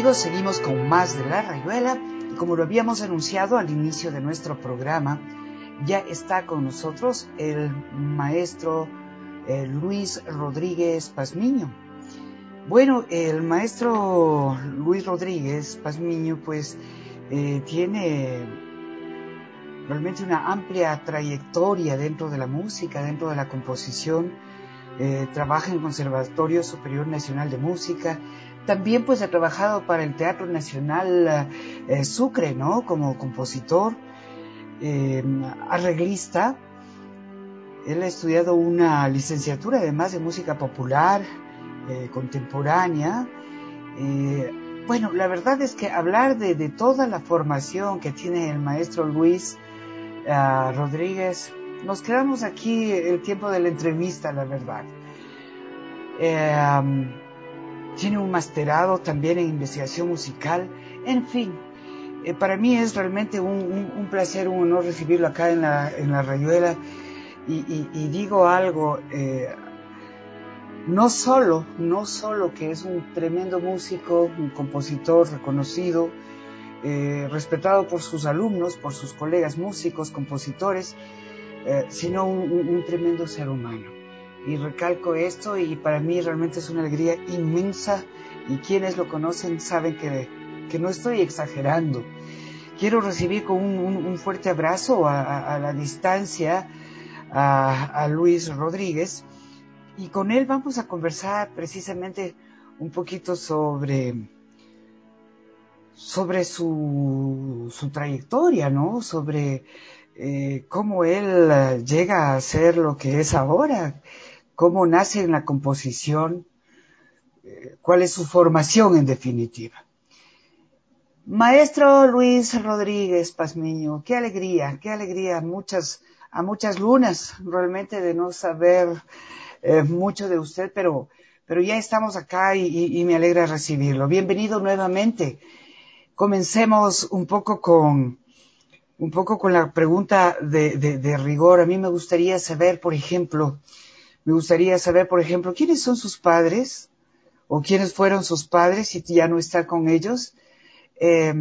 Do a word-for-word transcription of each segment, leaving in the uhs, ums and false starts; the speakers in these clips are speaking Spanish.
amigos, seguimos con más de La Rayuela y como lo habíamos anunciado al inicio de nuestro programa, ya está con nosotros el maestro eh, Luis Rodríguez Pazmiño. Bueno, el maestro Luis Rodríguez Pazmiño pues eh, tiene realmente una amplia trayectoria dentro de la música, dentro de la composición. Eh, trabaja en Conservatorio Superior Nacional de Música. También pues ha trabajado para el Teatro Nacional eh, Sucre, ¿no? Como compositor, eh, arreglista. Él ha estudiado una licenciatura además de música popular, eh, contemporánea. Eh, bueno, la verdad es que hablar de, de toda la formación que tiene el maestro Luis uh, Rodríguez, nos quedamos aquí el tiempo de la entrevista, la verdad. Eh, um, tiene un masterado también en investigación musical. En fin, eh, para mí es realmente un, un, un placer, un honor recibirlo acá en la, en la Rayuela. Y, y, y digo algo, eh, no solo, no solo que es un tremendo músico, un compositor reconocido, eh, respetado por sus alumnos, por sus colegas músicos, compositores, eh, sino un, un, un tremendo ser humano. Y recalco esto y para mí realmente es una alegría inmensa y quienes lo conocen saben que, que no estoy exagerando. Quiero recibir con un, un, un fuerte abrazo a, a, a la distancia a, a Luis Rodríguez y con él vamos a conversar precisamente un poquito sobre, sobre su, su trayectoria, ¿no? Sobre eh, cómo él llega a ser lo que es ahora, cómo nace en la composición, eh, cuál es su formación en definitiva. Maestro Luis Rodríguez Pazmiño, qué alegría, qué alegría, muchas, a muchas lunas realmente de no saber eh, mucho de usted, pero, pero ya estamos acá y, y, y me alegra recibirlo. Bienvenido nuevamente. Comencemos un poco con, un poco con la pregunta de, de, de rigor. A mí me gustaría saber, por ejemplo, me gustaría saber, por ejemplo, ¿quiénes son sus padres? ¿O quiénes fueron sus padres si ya no está con ellos? Eh,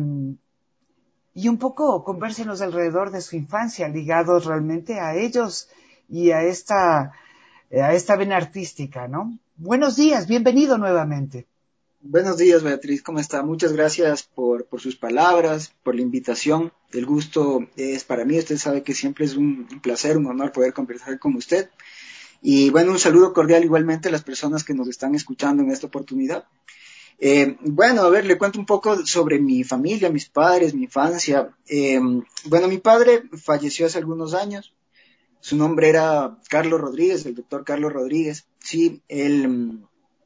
y un poco convérsenos alrededor de su infancia, ligados realmente a ellos y a esta, a esta vena artística, ¿no? Buenos días, bienvenido nuevamente. Buenos días, Beatriz, ¿cómo está? Muchas gracias por, por sus palabras, por la invitación. El gusto es para mí, usted sabe que siempre es un, un placer, un honor poder conversar con usted. Y bueno, un saludo cordial igualmente a las personas que nos están escuchando en esta oportunidad. Eh, bueno, a ver, le cuento un poco sobre mi familia, mis padres, mi infancia. Eh, bueno, mi padre falleció hace algunos años. Su nombre era Carlos Rodríguez, el doctor Carlos Rodríguez. Sí, él...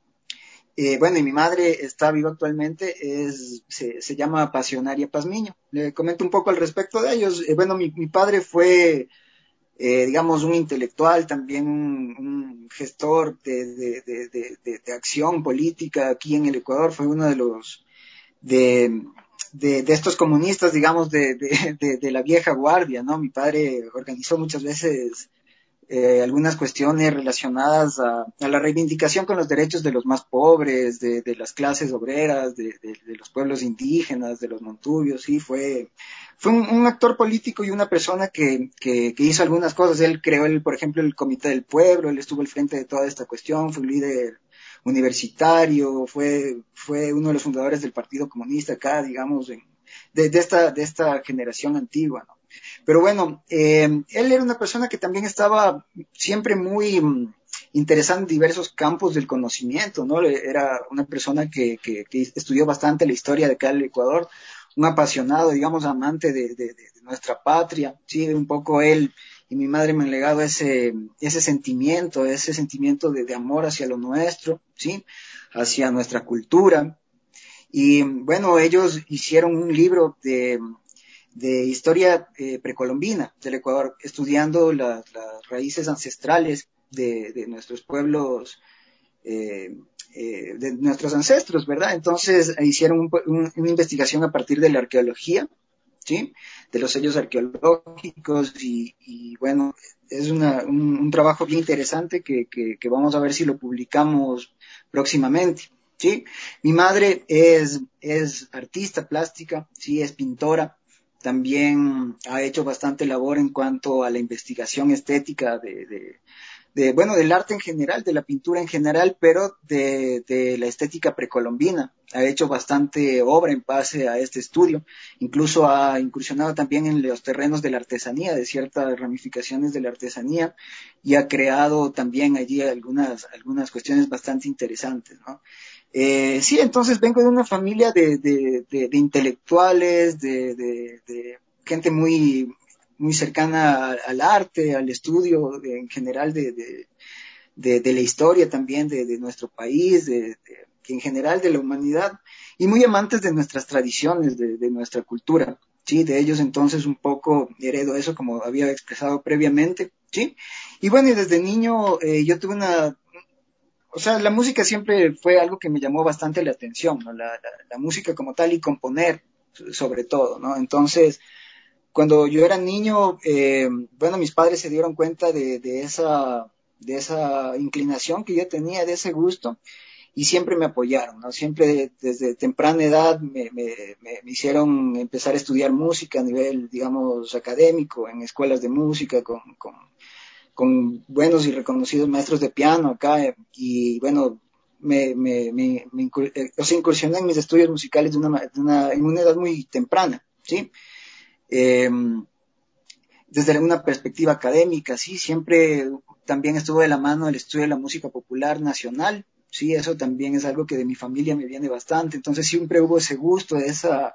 Eh, bueno, y mi madre está viva actualmente, es, se, se llama Pasionaria Pazmiño. Le comento un poco al respecto de ellos. Eh, bueno, mi, mi padre fue, eh, digamos, un intelectual, también un, un gestor de, de, de, de, de, de acción política aquí en el Ecuador. Fue uno de los, de, de, de estos comunistas, digamos, de, de, de, de la vieja guardia, ¿no? Mi padre organizó muchas veces eh, algunas cuestiones relacionadas a, a la reivindicación con los derechos de los más pobres, de, de las clases obreras, de, de, de los pueblos indígenas, de los montubios. Sí, fue, fue un, un actor político y una persona que, que, que hizo algunas cosas. Él creó, el, por ejemplo, el Comité del Pueblo, él estuvo al frente de toda esta cuestión, fue un líder universitario, fue, fue uno de los fundadores del Partido Comunista acá, digamos, en, de, de, esta, de esta generación antigua, ¿no? Pero bueno, eh, él era una persona que también estaba siempre muy mm, interesada en diversos campos del conocimiento, ¿no? Era una persona que, que, que estudió bastante la historia de acá del Ecuador, un apasionado, digamos, amante de, de, de nuestra patria, sí, un poco él y mi madre me han legado ese, ese sentimiento, ese sentimiento de, de amor hacia lo nuestro, sí, hacia nuestra cultura. Y bueno, ellos hicieron un libro de de historia eh, precolombina del Ecuador, estudiando la, las raíces ancestrales de, de nuestros pueblos, eh, eh, de nuestros ancestros, ¿verdad? Entonces hicieron un, un, una investigación a partir de la arqueología, ¿sí? De los sellos arqueológicos y, y bueno, es una, un, un trabajo bien interesante que, que, que vamos a ver si lo publicamos próximamente. ¿sí? Mi madre es, es artista plástica, sí, es pintora. También ha hecho bastante labor en cuanto a la investigación estética de, de, de, bueno, del arte en general, de la pintura en general, pero de, de la estética precolombina. Ha hecho bastante obra en base a este estudio. Incluso ha incursionado también en los terrenos de la artesanía, de ciertas ramificaciones de la artesanía, y ha creado también allí algunas, algunas cuestiones bastante interesantes, ¿no? Eh, sí, entonces vengo de una familia de, de, de, de intelectuales, de, de, de gente muy, muy cercana al arte, al estudio de, en general de, de, de, de la historia también de, de nuestro país, de, de, en general de la humanidad, y muy amantes de nuestras tradiciones, de, de nuestra cultura. Sí, de ellos entonces un poco heredo eso como había expresado previamente, sí. Y bueno, y desde niño eh, yo tuve una, o sea, la música siempre fue algo que me llamó bastante la atención, ¿no? La, la, la música como tal y componer sobre todo, ¿no? Entonces, cuando yo era niño, eh, bueno, mis padres se dieron cuenta de, de, esa, de esa inclinación que yo tenía, de ese gusto, y siempre me apoyaron, ¿no? Siempre desde temprana edad me, me, me, me hicieron empezar a estudiar música a nivel, digamos, académico, en escuelas de música, con, con, con buenos y reconocidos maestros de piano acá, eh, y bueno, me, me, me, me incur, eh, o sea, incursioné en mis estudios musicales de una, de una, en una edad muy temprana, ¿sí? Eh, desde una perspectiva académica, sí, siempre también estuvo de la mano el estudio de la música popular nacional, sí, eso también es algo que de mi familia me viene bastante, entonces siempre hubo ese gusto, esa,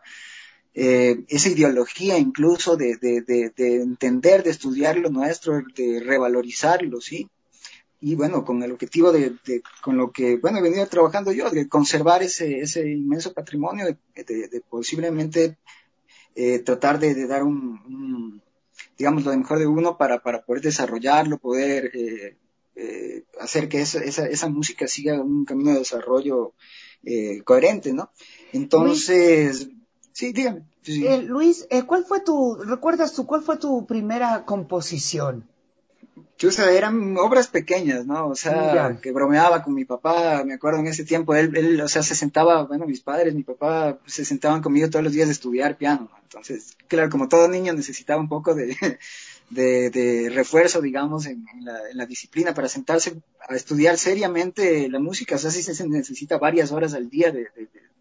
eh, esa ideología incluso de, de, de, de entender, de estudiar lo nuestro, de revalorizarlo, sí, y bueno, con el objetivo de, de, con lo que, bueno, he venido trabajando yo, de conservar ese, ese inmenso patrimonio, de, de, de posiblemente eh, tratar de, de dar un, un, digamos, lo de mejor de uno para, para poder desarrollarlo, poder eh, eh, hacer que esa, esa, esa música siga un camino de desarrollo eh, coherente, ¿no? Luis, Entonces, sí, dígame. Sí. eh, Luis, eh, ¿cuál fue tu, recuerdas tú, cuál fue tu primera composición? O sea, eran obras pequeñas, ¿no? O sea, Ya. que bromeaba con mi papá, me acuerdo en ese tiempo, él, él, o sea, se sentaba, bueno, mis padres, mi papá, se sentaban conmigo todos los días a estudiar piano, ¿no? Entonces, claro, como todo niño necesitaba un poco de, de, de refuerzo, digamos, en, en, la, en la disciplina para sentarse a estudiar seriamente la música, o sea, sí se necesita varias horas al día de, de, de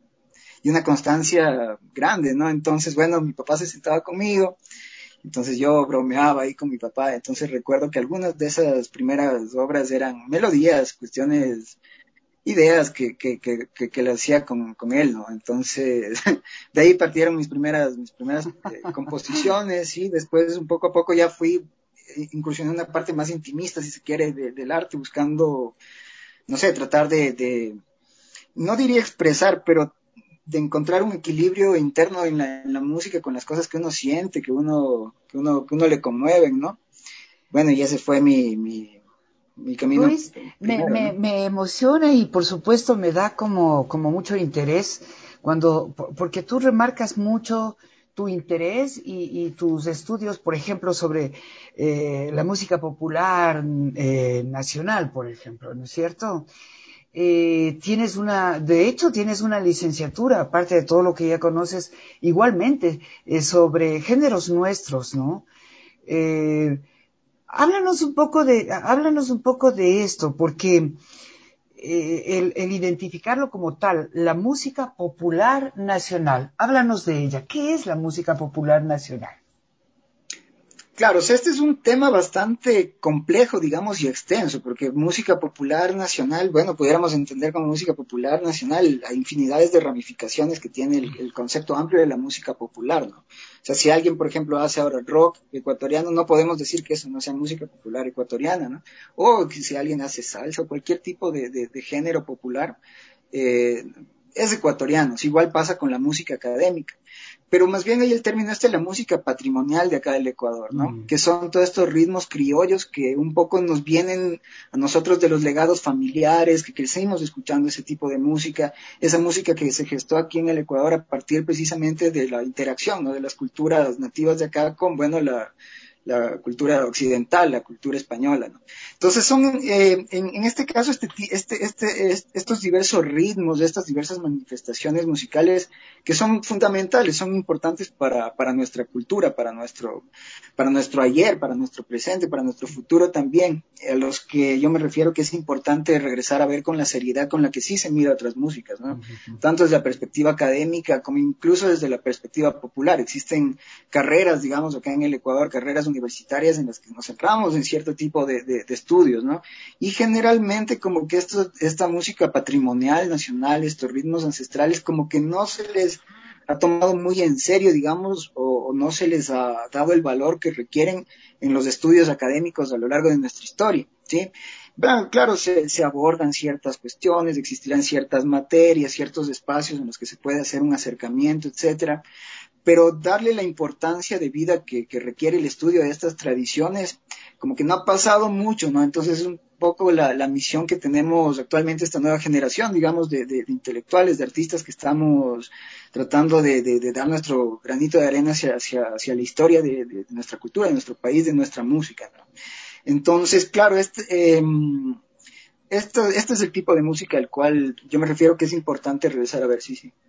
y una constancia grande, ¿no? Entonces, bueno, mi papá se sentaba conmigo, entonces yo bromeaba ahí con mi papá, entonces recuerdo que algunas de esas primeras obras eran melodías, cuestiones, ideas que, que, que, que, que le hacía con, con él, ¿no? Entonces, de ahí partieron mis primeras, mis primeras eh, composiciones y después un poco a poco ya fui incursionando en una parte más intimista, si se quiere, de, del arte, buscando, no sé, tratar de, de, no diría expresar, pero de encontrar un equilibrio interno en la, en la música con las cosas que uno siente, que uno, que uno, que uno le conmueven, ¿no? Bueno, y ese fue mi, mi, mi camino Luis, me, primero, me, ¿no? me emociona y por supuesto me da como, como mucho interés cuando, porque tú remarcas mucho tu interés y, y tus estudios, por ejemplo, sobre eh, la música popular eh, nacional, por ejemplo, ¿no es cierto? Eh, tienes una, de hecho, tienes una licenciatura, aparte de todo lo que ya conoces, igualmente, eh, sobre géneros nuestros, ¿no? Eh, Háblanos un poco de, háblanos un poco de esto, porque eh, el, el identificarlo como tal, la música popular nacional, háblanos de ella. ¿Qué es la música popular nacional? Claro, o sea, este es un tema bastante complejo, digamos, y extenso, porque música popular nacional, bueno, pudiéramos entender como música popular nacional a infinidades de ramificaciones que tiene el, el concepto amplio de la música popular, ¿no? O sea, si alguien, por ejemplo, hace ahora rock ecuatoriano, no podemos decir que eso no sea música popular ecuatoriana, ¿no? O que si alguien hace salsa o cualquier tipo de, de, de género popular, eh, es ecuatoriano. Igual pasa con la música académica. Pero más bien hay el término este de la música patrimonial de acá del Ecuador, ¿no? Mm. Que son todos estos ritmos criollos que un poco nos vienen a nosotros de los legados familiares, que crecimos escuchando ese tipo de música, esa música que se gestó aquí en el Ecuador a partir precisamente de la interacción, ¿no? De las culturas nativas de acá con, bueno, la, la cultura occidental, la cultura española, ¿no? Entonces son, eh, en, en este caso, este, este, este, este, estos diversos ritmos, estas diversas manifestaciones musicales que son fundamentales, son importantes para, para nuestra cultura, para nuestro, para nuestro ayer, para nuestro presente, para nuestro futuro también, a los que yo me refiero que es importante regresar a ver con la seriedad con la que sí se mira otras músicas, ¿no? Uh-huh. Tanto desde la perspectiva académica como incluso desde la perspectiva popular. Existen carreras, digamos, acá en el Ecuador, carreras universitarias en las que nos centramos en cierto tipo de, de, de estudios, ¿no? Y generalmente como que esto, esta música patrimonial, nacional, estos ritmos ancestrales, como que no se les ha tomado muy en serio, digamos, o, o no se les ha dado el valor que requieren en los estudios académicos a lo largo de nuestra historia, ¿sí? Bueno, claro, se, se abordan ciertas cuestiones, existirán ciertas materias, ciertos espacios en los que se puede hacer un acercamiento, etcétera, pero darle la importancia de vida que, que requiere el estudio de estas tradiciones, como que no ha pasado mucho, ¿no? Entonces es un poco la, la misión que tenemos actualmente esta nueva generación, digamos, de, de, de intelectuales, de artistas que estamos tratando de, de, de dar nuestro granito de arena hacia, hacia, hacia la historia de, de, de nuestra cultura, de nuestro país, de nuestra música, ¿no? Entonces, claro, este, eh, esto, este es el tipo de música al cual yo me refiero que es importante regresar a ver, sí, sí.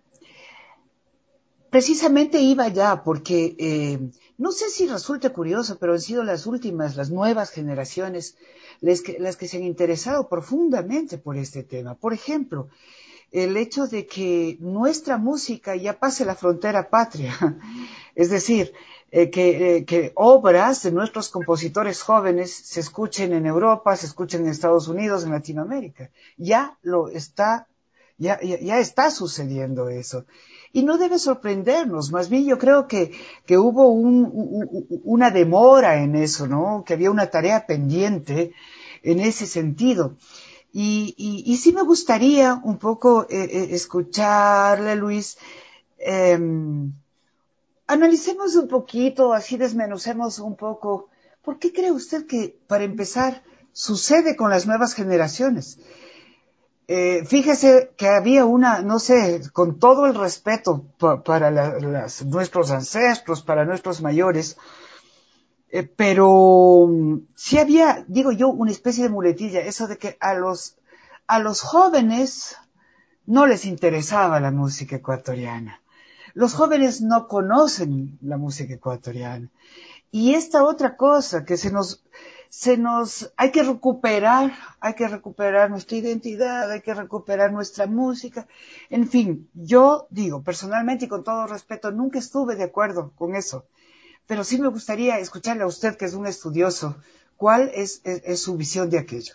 Precisamente iba ya, porque eh, no sé si resulta curioso, pero han sido las últimas, las nuevas generaciones, las que, las que se han interesado profundamente por este tema. Por ejemplo, el hecho de que nuestra música ya pase la frontera patria, es decir, eh, que, eh, que obras de nuestros compositores jóvenes se escuchen en Europa, se escuchen en Estados Unidos, en Latinoamérica. Ya lo está, ya, ya, ya está sucediendo eso. Y no debe sorprendernos, más bien yo creo que, que hubo un, un, una demora en eso, ¿no? Que había una tarea pendiente en ese sentido. Y, y, y sí me gustaría un poco eh, eh, escucharle, Luis. Eh, analicemos un poquito, así desmenucemos un poco. ¿Por qué cree usted que, para empezar, sucede con las nuevas generaciones? Eh, fíjese que había una, no sé, con todo el respeto pa, para la, las, nuestros ancestros, para nuestros mayores, eh, pero um, sí había, digo yo, una especie de muletilla, eso de que a los, a los jóvenes no les interesaba la música ecuatoriana. Los jóvenes no conocen la música ecuatoriana. Y esta otra cosa que se nos, se nos, hay que recuperar, hay que recuperar nuestra identidad, hay que recuperar nuestra música. En fin, yo digo, personalmente y con todo respeto, nunca estuve de acuerdo con eso. Pero sí me gustaría escucharle a usted, que es un estudioso, ¿cuál es, es, es su visión de aquello?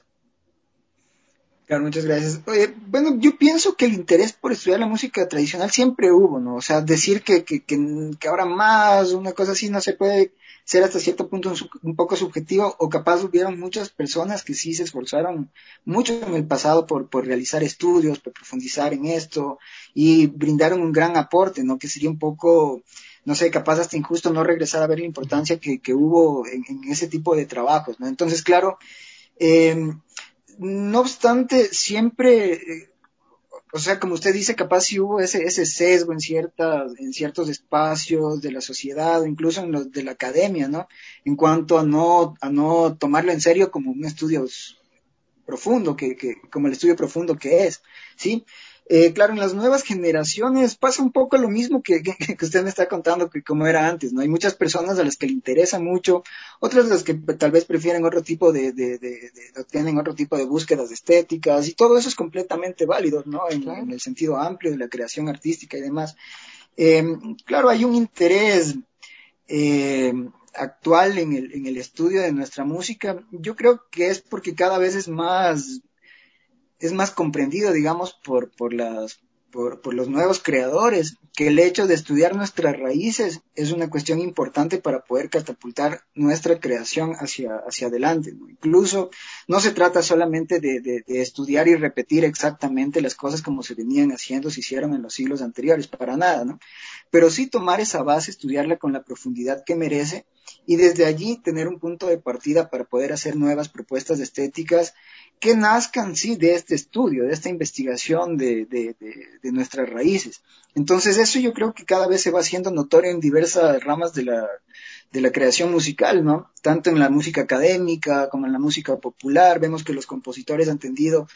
Claro, muchas gracias. Oye, bueno, yo pienso que el interés por estudiar la música tradicional siempre hubo, ¿no? O sea, decir que, que, que, que ahora más, una cosa así, no se puede ser hasta cierto punto un, un poco subjetivo, o capaz hubieron muchas personas que sí se esforzaron mucho en el pasado por, por realizar estudios, por profundizar en esto, y brindaron un gran aporte, ¿no? Que sería un poco, no sé, capaz hasta injusto no regresar a ver la importancia que, que hubo en, en ese tipo de trabajos, ¿no? Entonces, claro, eh, no obstante, siempre, eh, o sea, como usted dice, capaz si hubo ese, ese sesgo en ciertas, en ciertos espacios de la sociedad, o incluso en los de la academia, ¿no? En cuanto a no, a no tomarlo en serio como un estudio profundo, que, que, como el estudio profundo que es, ¿sí? Eh, claro, en las nuevas generaciones pasa un poco lo mismo que, que, que usted me está contando, que como era antes, ¿no? Hay muchas personas a las que le interesa mucho, otras a las que tal vez prefieren otro tipo de, de, de, de tienen otro tipo de búsquedas estéticas, y todo eso es completamente válido, ¿no? En, claro. En el sentido amplio de la creación artística y demás. Eh, claro, hay un interés eh, actual en el, en el estudio de nuestra música. Yo creo que es porque cada vez es más es más comprendido, digamos, por, por, las, por, por los nuevos creadores, que el hecho de estudiar nuestras raíces es una cuestión importante para poder catapultar nuestra creación hacia, hacia adelante, ¿no? Incluso no se trata solamente de, de, de estudiar y repetir exactamente las cosas como se venían haciendo, se hicieron en los siglos anteriores, para nada, ¿no? Pero sí tomar esa base, estudiarla con la profundidad que merece, y desde allí tener un punto de partida para poder hacer nuevas propuestas estéticas que nazcan, sí, de este estudio, de esta investigación de, de, de, de nuestras raíces. Entonces eso yo creo que cada vez se va haciendo notorio en diversas ramas de la, de la creación musical, ¿no? Tanto en la música académica como en la música popular. Vemos que los compositores han tendido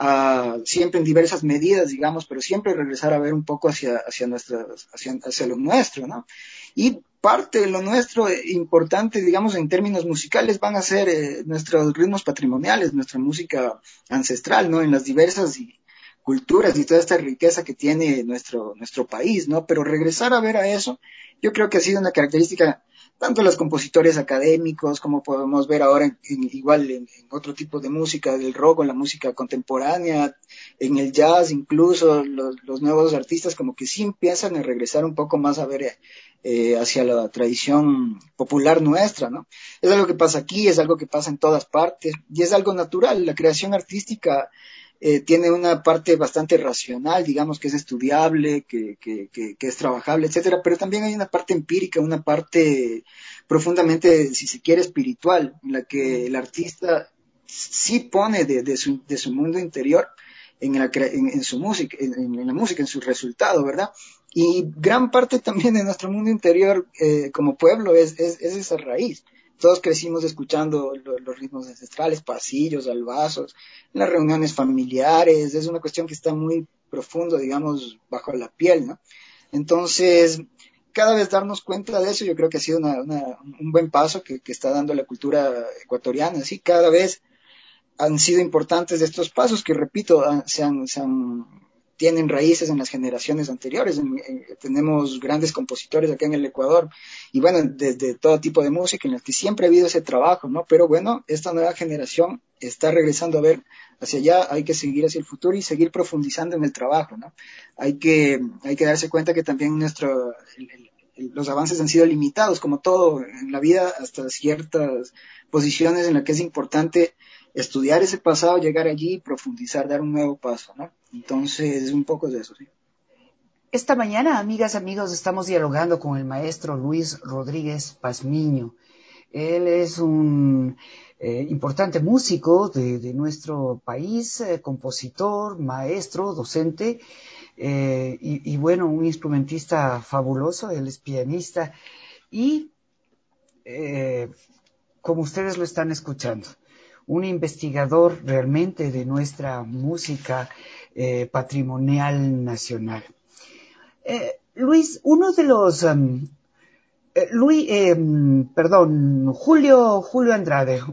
a, siempre en diversas medidas, digamos, pero siempre regresar a ver un poco hacia, hacia, nuestras, hacia, hacia lo nuestro, ¿no? Y parte de lo nuestro eh, importante, digamos, en términos musicales, van a ser eh, nuestros ritmos patrimoniales, nuestra música ancestral, ¿no? En las diversas y, culturas y toda esta riqueza que tiene nuestro, nuestro país, ¿no? Pero regresar a ver a eso, yo creo que ha sido una característica tanto de los compositores académicos, como podemos ver ahora en, en, igual en, en otro tipo de música, del rock, en la música contemporánea, en el jazz, incluso los, los nuevos artistas como que sí empiezan a regresar un poco más a ver eh, hacia la tradición popular nuestra, ¿no? Es algo que pasa aquí, es algo que pasa en todas partes, y es algo natural. La creación artística Eh, tiene una parte bastante racional, digamos, que es estudiable, que, que, que, que es trabajable, etcétera, pero también hay una parte empírica, una parte profundamente, si se quiere, espiritual, en la que el artista sí pone de, de, su, de su mundo interior en, la, en, en su música, en, en la música, en su resultado, ¿verdad? Y gran parte también de nuestro mundo interior eh, como pueblo es, es, es esa raíz. Todos crecimos escuchando los, los ritmos ancestrales, pasillos, albazos, en las reuniones familiares, es una cuestión que está muy profundo, digamos, bajo la piel, ¿no? Entonces, cada vez darnos cuenta de eso, yo creo que ha sido una, una, un buen paso que, que está dando la cultura ecuatoriana, ¿sí? Cada vez han sido importantes estos pasos que, repito, han, se han, se han tienen raíces en las generaciones anteriores. En, en, tenemos grandes compositores acá en el Ecuador y bueno, desde todo tipo de música en el que siempre ha habido ese trabajo, ¿no? Pero bueno, esta nueva generación está regresando a ver hacia allá, hay que seguir hacia el futuro y seguir profundizando en el trabajo, ¿no? Hay que, hay que darse cuenta que también nuestro, el, el, los avances han sido limitados, como todo en la vida, hasta ciertas posiciones en las que es importante estudiar ese pasado, llegar allí, profundizar, dar un nuevo paso, ¿no? Entonces, un poco de eso, sí. Esta mañana, amigas, amigos, estamos dialogando con el maestro Luis Rodríguez Pazmiño. Él es un eh, importante músico de, de nuestro país, eh, compositor, maestro, docente, eh, y, y bueno, un instrumentista fabuloso. Él es pianista y, eh, como ustedes lo están escuchando, un investigador realmente de nuestra música eh, patrimonial nacional. Eh, Luis, uno de los... Um, eh, Luis, eh, perdón, Julio, Julio Andrade,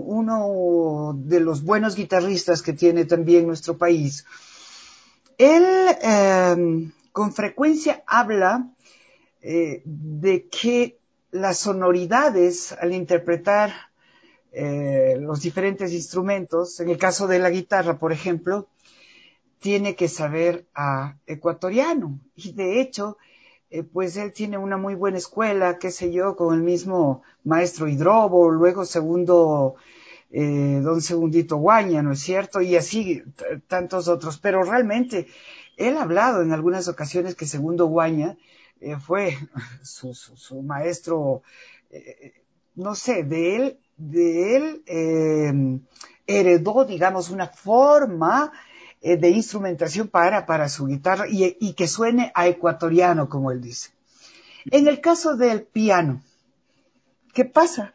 uno de los buenos guitarristas que tiene también nuestro país, él eh, con frecuencia habla eh, de que las sonoridades al interpretar eh, los diferentes instrumentos, en el caso de la guitarra, por ejemplo, tiene que saber a ecuatoriano. Y de hecho, eh, pues él tiene una muy buena escuela, qué sé yo, con el mismo maestro Hidrobo, luego segundo, eh, don Segundito Guaña, ¿no es cierto? Y así tantos otros. Pero realmente, él ha hablado en algunas ocasiones que Segundo Guaña eh, fue su, su, su maestro, eh, no sé, de él, de él eh, heredó, digamos, una forma eh, de instrumentación para, para su guitarra y, y que suene a ecuatoriano, como él dice. En el caso del piano, ¿qué pasa?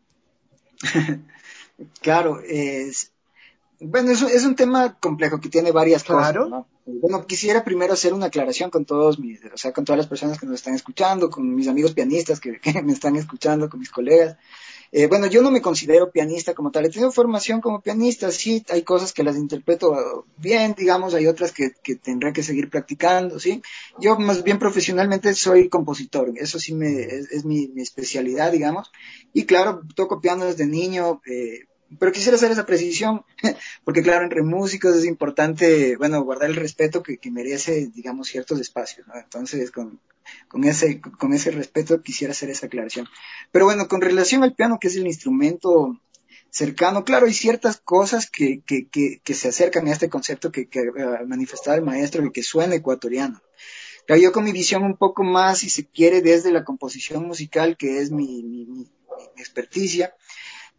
Claro, es, bueno, es, es un tema complejo que tiene varias cosas, Claro. ¿no? Bueno, quisiera primero hacer una aclaración con todos mis, o sea, con todas las personas que nos están escuchando, con mis amigos pianistas que, que me están escuchando, con mis colegas. Eh, bueno, yo no me considero pianista como tal. He tenido formación como pianista, sí, hay cosas que las interpreto bien, digamos, hay otras que, que tendré que seguir practicando, sí. Yo más bien profesionalmente soy compositor, eso sí me, es, es mi, mi especialidad, digamos. Y claro, toco piano desde niño, eh, pero quisiera hacer esa precisión, porque claro, entre músicos es importante, bueno, guardar el respeto que, que merece, digamos, ciertos espacios, ¿no? Entonces, con, con ese, con ese respeto quisiera hacer esa aclaración. Pero bueno, con relación al piano, que es el instrumento cercano, claro, hay ciertas cosas que, que, que, que se acercan a este concepto que, que uh, manifestaba el maestro y que suena ecuatoriano. Claro, yo con mi visión un poco más, si se quiere, desde la composición musical, que es mi, mi, mi, mi experticia,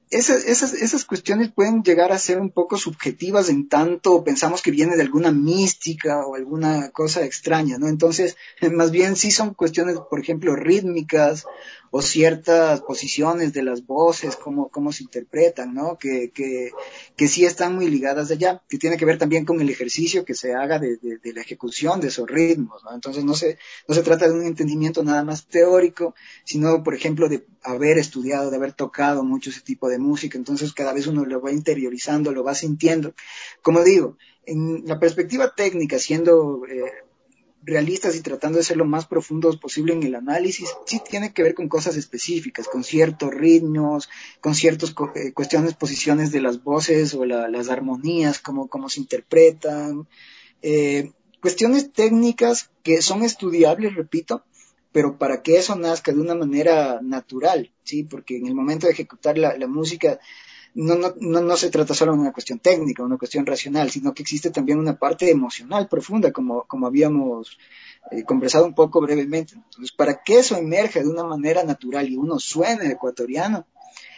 esas, esas, esas cuestiones pueden llegar a ser un poco subjetivas en tanto pensamos que viene de alguna mística o alguna cosa extraña, ¿no? Entonces, más bien sí son cuestiones, por ejemplo, rítmicas o ciertas posiciones de las voces, cómo, cómo se interpretan, ¿no? Que, que, que sí están muy ligadas de allá, que tiene que ver también con el ejercicio que se haga de, de, de la ejecución de esos ritmos, ¿no? Entonces no se, no se trata de un entendimiento nada más teórico, sino, por ejemplo, de haber estudiado, de haber tocado mucho ese tipo de música. Entonces cada vez uno lo va interiorizando, lo va sintiendo. Como digo, en la perspectiva técnica, siendo eh, realistas y tratando de ser lo más profundos posible en el análisis, sí tiene que ver con cosas específicas, con ciertos ritmos, con ciertas eh, cuestiones, posiciones de las voces o la, las armonías, cómo, cómo se interpretan, eh, cuestiones técnicas que son estudiables, repito, pero para que eso nazca de una manera natural, ¿sí? Porque en el momento de ejecutar la, la música no, no, no, no se trata solo de una cuestión técnica, una cuestión racional, sino que existe también una parte emocional profunda, como, como habíamos eh, conversado un poco brevemente. Entonces, para que eso emerja de una manera natural y uno suene ecuatoriano,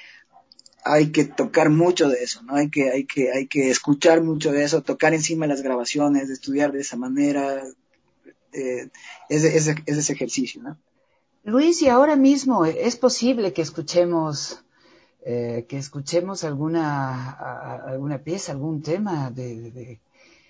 hay que tocar mucho de eso, ¿no? Hay que, hay que, hay que escuchar mucho de eso, tocar encima las grabaciones, estudiar de esa manera, eh, ese, ese, ese ejercicio, ¿no? Luis, y ahora mismo es posible que escuchemos eh, que escuchemos alguna a, alguna pieza, algún tema de, de, de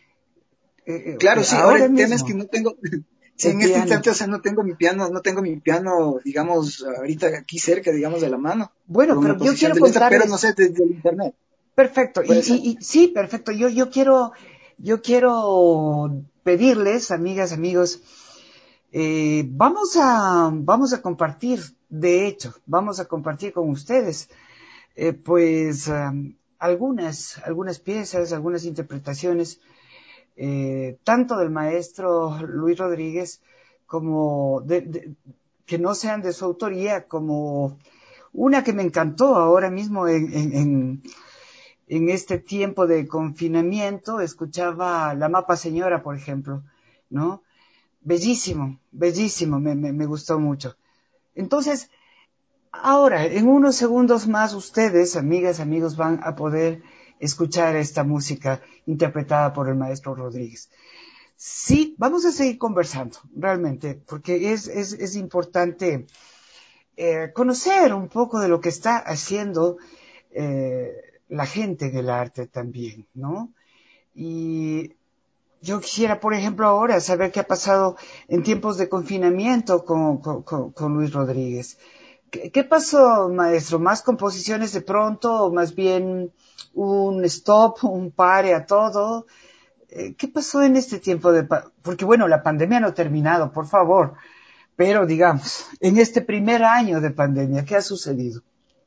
eh, Claro, eh, sí, ahora ahora el tema es que mismo no tengo, sí, el en este piano. instante, o sea, no tengo mi piano, no tengo mi piano, digamos, ahorita aquí cerca, digamos, de la mano, Bueno, por pero una yo posición quiero de lista, pero no contarles. sé, desde el internet, Perfecto, y, puede ser. y, y sí, perfecto. Yo, yo quiero, yo quiero pedirles, amigas, amigos, eh, vamos a, vamos a compartir, de hecho, vamos a compartir con ustedes, eh, pues, um, algunas, algunas piezas, algunas interpretaciones, eh, tanto del maestro Luis Rodríguez como de, de, que no sean de su autoría, como una que me encantó ahora mismo en, en, en en este tiempo de confinamiento, escuchaba La Mapa Señora, por ejemplo, ¿no? Bellísimo, bellísimo, me, me, me gustó mucho. Entonces, ahora, en unos segundos más, ustedes, amigas, amigos, van a poder escuchar esta música interpretada por el maestro Rodríguez. Sí, vamos a seguir conversando, realmente, porque es, es, es importante eh, conocer un poco de lo que está haciendo eh, la gente en el arte también, ¿no? Y yo quisiera, por ejemplo, ahora saber qué ha pasado en tiempos de confinamiento con, con, con, con Luis Rodríguez. ¿Qué, ¿Qué pasó, maestro? ¿Más composiciones de pronto o más bien un stop, un pare a todo? Eh, ¿Qué pasó en este tiempo de... Pa Porque bueno, la pandemia no ha terminado, por favor. Pero digamos, en este primer año de pandemia, ¿qué ha sucedido?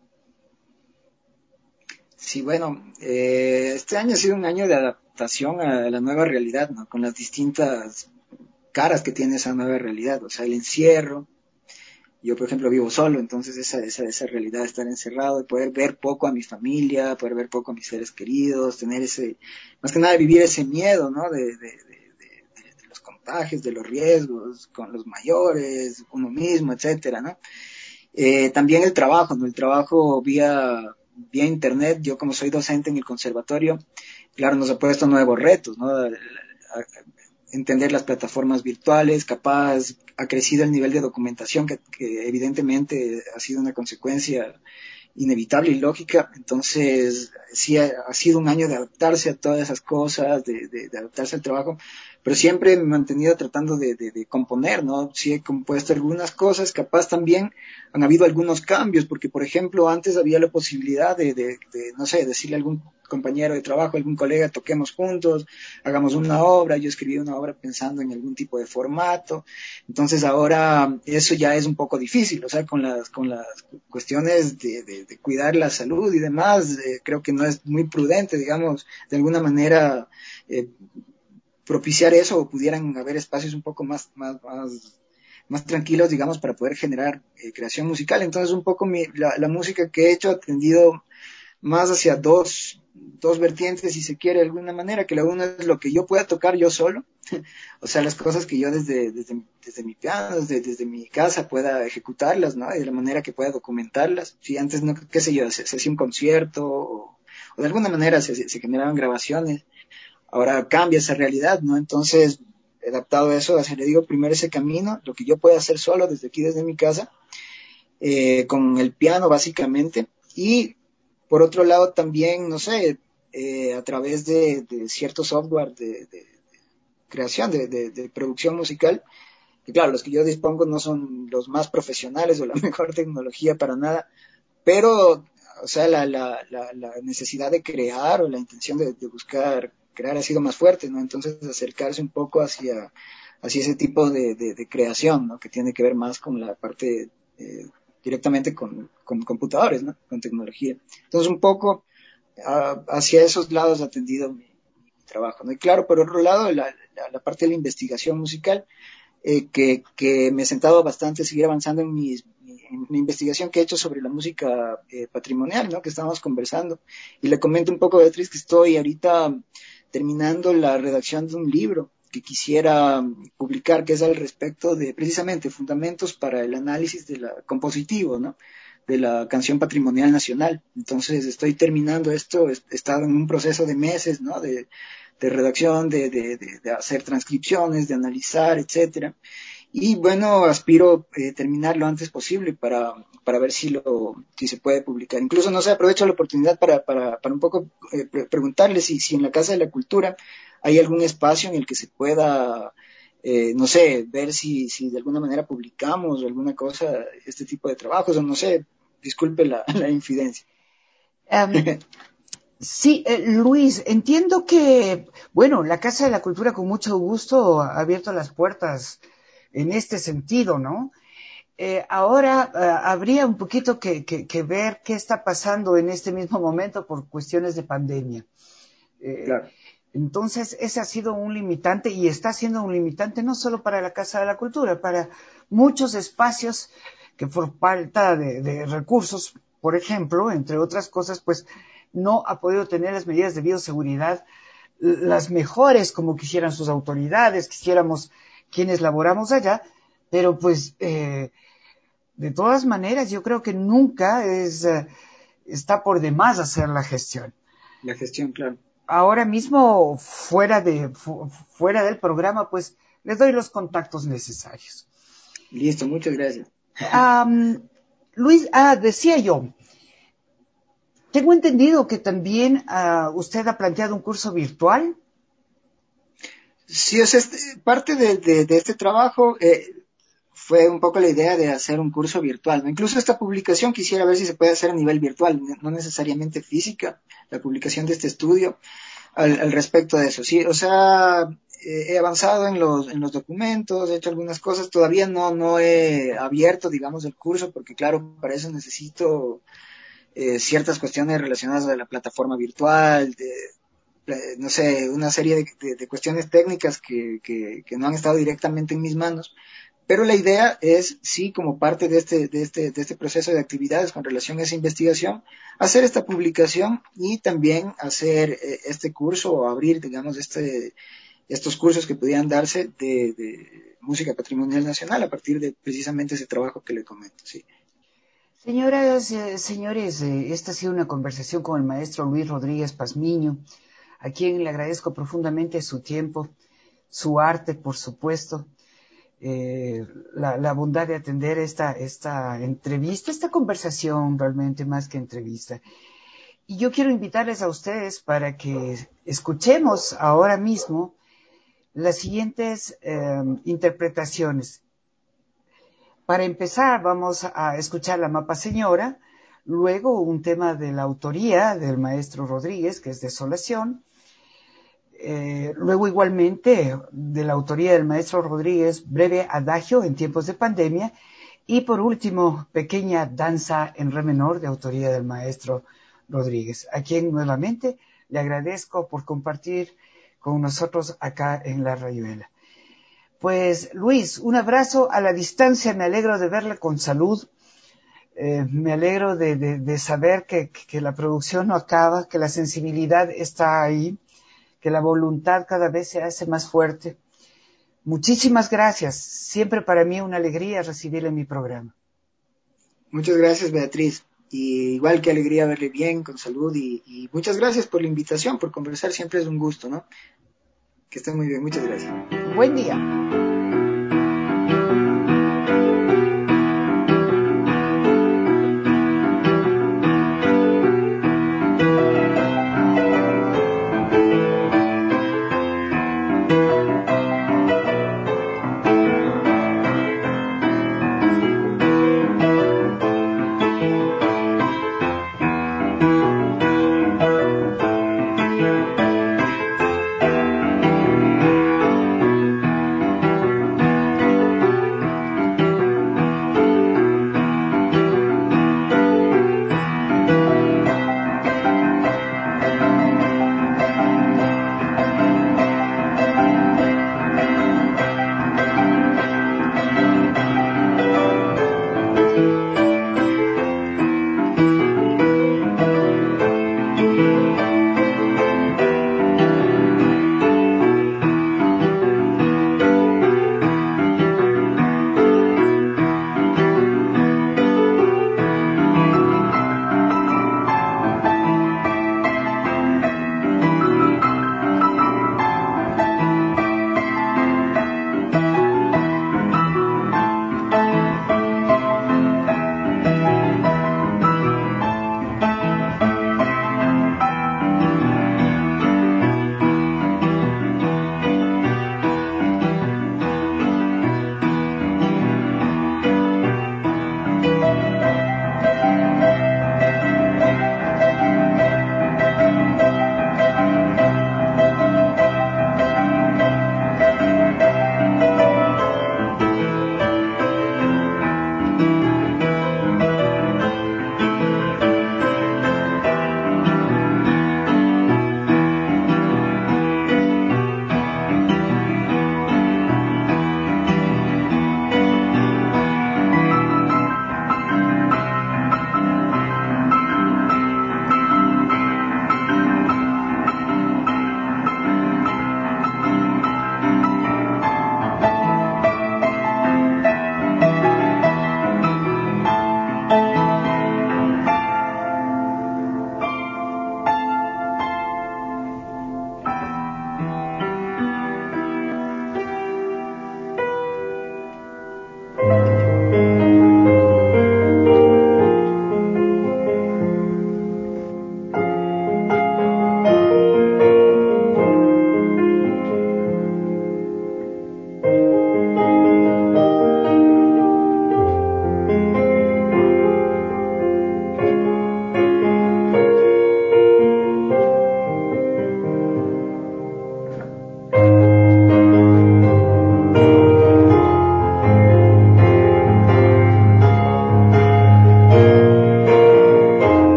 Sí, bueno, eh, este año ha sido un año de adaptación a la nueva realidad, ¿no? Con las distintas caras que tiene esa nueva realidad, o sea, el encierro. Yo, por ejemplo, vivo solo, entonces esa, esa, esa realidad de estar encerrado, de poder ver poco a mi familia, poder ver poco a mis seres queridos, tener ese, más que nada vivir ese miedo, ¿no? De, de, de, de, de los contagios, de los riesgos, con los mayores, uno mismo, etcétera, ¿no? Eh, también el trabajo, ¿no? El trabajo vía, vía internet, yo como soy docente en el conservatorio, claro, nos ha puesto nuevos retos, ¿no? A, a, entender las plataformas virtuales, capaz ha crecido el nivel de documentación que, que evidentemente ha sido una consecuencia inevitable y lógica, entonces sí ha, ha, sido un año de adaptarse a todas esas cosas, de, de, de adaptarse al trabajo, pero siempre me he mantenido tratando de, de, de componer, ¿no? Sí he compuesto algunas cosas, capaz también han habido algunos cambios, porque por ejemplo antes había la posibilidad de, de, de no sé, decirle a algún compañero de trabajo, algún colega, toquemos juntos, hagamos una obra, yo escribí una obra pensando en algún tipo de formato, entonces ahora eso ya es un poco difícil, o sea, con las, con las cuestiones de, de, de cuidar la salud y demás, eh, creo que no es muy prudente, digamos, de alguna manera eh, propiciar eso o pudieran haber espacios un poco más, más, más, más tranquilos, digamos, para poder generar eh, creación musical. Entonces, un poco mi, la, la música que he hecho ha tendido más hacia dos, dos vertientes, si se quiere de alguna manera, que la una es lo que yo pueda tocar yo solo, o sea, las cosas que yo desde, desde, desde mi piano, desde, desde mi casa pueda ejecutarlas, ¿no? Y de la manera que pueda documentarlas. Si antes, no, qué sé yo, se, se hacía un concierto o, o de alguna manera se, se generaban grabaciones, ahora cambia esa realidad, ¿no? Entonces, adaptado a eso, o sea, le digo primero ese camino, lo que yo pueda hacer solo desde aquí, desde mi casa, eh, con el piano básicamente, y por otro lado también, no sé, eh, a través de, de cierto software de, de, de creación, de, de, de producción musical, y claro, los que yo dispongo no son los más profesionales o la mejor tecnología para nada, pero, o sea, la, la, la, la necesidad de crear o la intención de, de buscar crear ha sido más fuerte, ¿no? Entonces acercarse un poco hacia, hacia ese tipo de, de, de creación, ¿no? Que tiene que ver más con la parte eh, directamente con, con computadores, ¿no? Con tecnología. Entonces un poco uh, hacia esos lados atendido mi, mi trabajo, ¿no? Y claro, por otro lado, la, la, la parte de la investigación musical, eh, que, que me he sentado bastante a seguir avanzando en, mis, en mi investigación que he hecho sobre la música eh, patrimonial, ¿no? Que estábamos conversando. Y le comento un poco, Beatriz, que estoy ahorita terminando la redacción de un libro que quisiera publicar, que es al respecto de precisamente fundamentos para el análisis de la compositivo, ¿no? De la canción patrimonial nacional. Entonces estoy terminando esto, he estado en un proceso de meses, ¿no? De, de redacción, de, de, de, de hacer transcripciones, de analizar, etcétera. Y bueno, aspiro eh, terminar lo antes posible para, para ver si lo si se puede publicar. Incluso, no sé, aprovecho la oportunidad para, para, para un poco eh, pre preguntarle si, si en la Casa de la Cultura hay algún espacio en el que se pueda, eh, no sé, ver si, si de alguna manera publicamos o alguna cosa, este tipo de trabajos, o no sé, disculpe la, la infidencia. Um, sí, eh, Luis, entiendo que, bueno, la Casa de la Cultura con mucho gusto ha abierto las puertas en este sentido, ¿no? Eh, ahora uh, habría un poquito que, que, que ver qué está pasando en este mismo momento por cuestiones de pandemia. Eh, Claro. entonces, ese ha sido un limitante y está siendo un limitante no solo para la Casa de la Cultura, para muchos espacios que por falta de, de recursos, por ejemplo, entre otras cosas, pues no ha podido tener las medidas de bioseguridad las mejores como quisieran sus autoridades, quisiéramos quienes laboramos allá, pero pues eh, de todas maneras yo creo que nunca es, eh, está por demás hacer la gestión. La gestión, claro. Ahora mismo, fuera, de, fu fuera del programa, pues les doy los contactos necesarios. Listo, muchas gracias. Um, Luis, ah, decía yo, tengo entendido que también uh, usted ha planteado un curso virtual. Sí, es este, parte de, de, de este trabajo eh, fue un poco la idea de hacer un curso virtual, ¿no? Incluso esta publicación quisiera ver si se puede hacer a nivel virtual, no necesariamente física, la publicación de este estudio al, al respecto de eso, sí, o sea, eh, he avanzado en los, en los documentos, he hecho algunas cosas, todavía no, no he abierto, digamos, el curso, porque claro, para eso necesito eh, ciertas cuestiones relacionadas a la plataforma virtual, de, no sé, una serie de, de, de cuestiones técnicas que, que, que no han estado directamente en mis manos. Pero la idea es, sí, como parte de este, de, este, de este proceso de actividades con relación a esa investigación, hacer esta publicación y también hacer eh, este curso o abrir, digamos, este, estos cursos que pudieran darse de, de música patrimonial nacional a partir de precisamente ese trabajo que le comento, sí. Señoras, eh, señores, eh, esta ha sido una conversación con el maestro Luis Rodríguez Pazmiño, a quien le agradezco profundamente su tiempo, su arte, por supuesto, eh, la, la bondad de atender esta, esta entrevista, esta conversación realmente más que entrevista. Y yo quiero invitarles a ustedes para que escuchemos ahora mismo las siguientes eh, interpretaciones. Para empezar, vamos a escuchar La Mapa Señora, luego un tema de la autoría del maestro Rodríguez, que es Desolación, eh, luego igualmente de la autoría del maestro Rodríguez, Breve Adagio en tiempos de pandemia, y por último, Pequeña Danza en Re menor de autoría del maestro Rodríguez, a quien nuevamente le agradezco por compartir con nosotros acá en La Rayuela. Pues Luis, un abrazo a la distancia, me alegro de verle con salud. Eh, me alegro de, de, de saber que, que la producción no acaba, que la sensibilidad está ahí, que la voluntad cada vez se hace más fuerte. Muchísimas gracias. Siempre para mí una alegría recibirle en mi programa. Muchas gracias, Beatriz. Y igual que alegría verle bien, con salud, y, y muchas gracias por la invitación, por conversar, siempre es un gusto, ¿no? Que esté muy bien, muchas gracias. Buen día.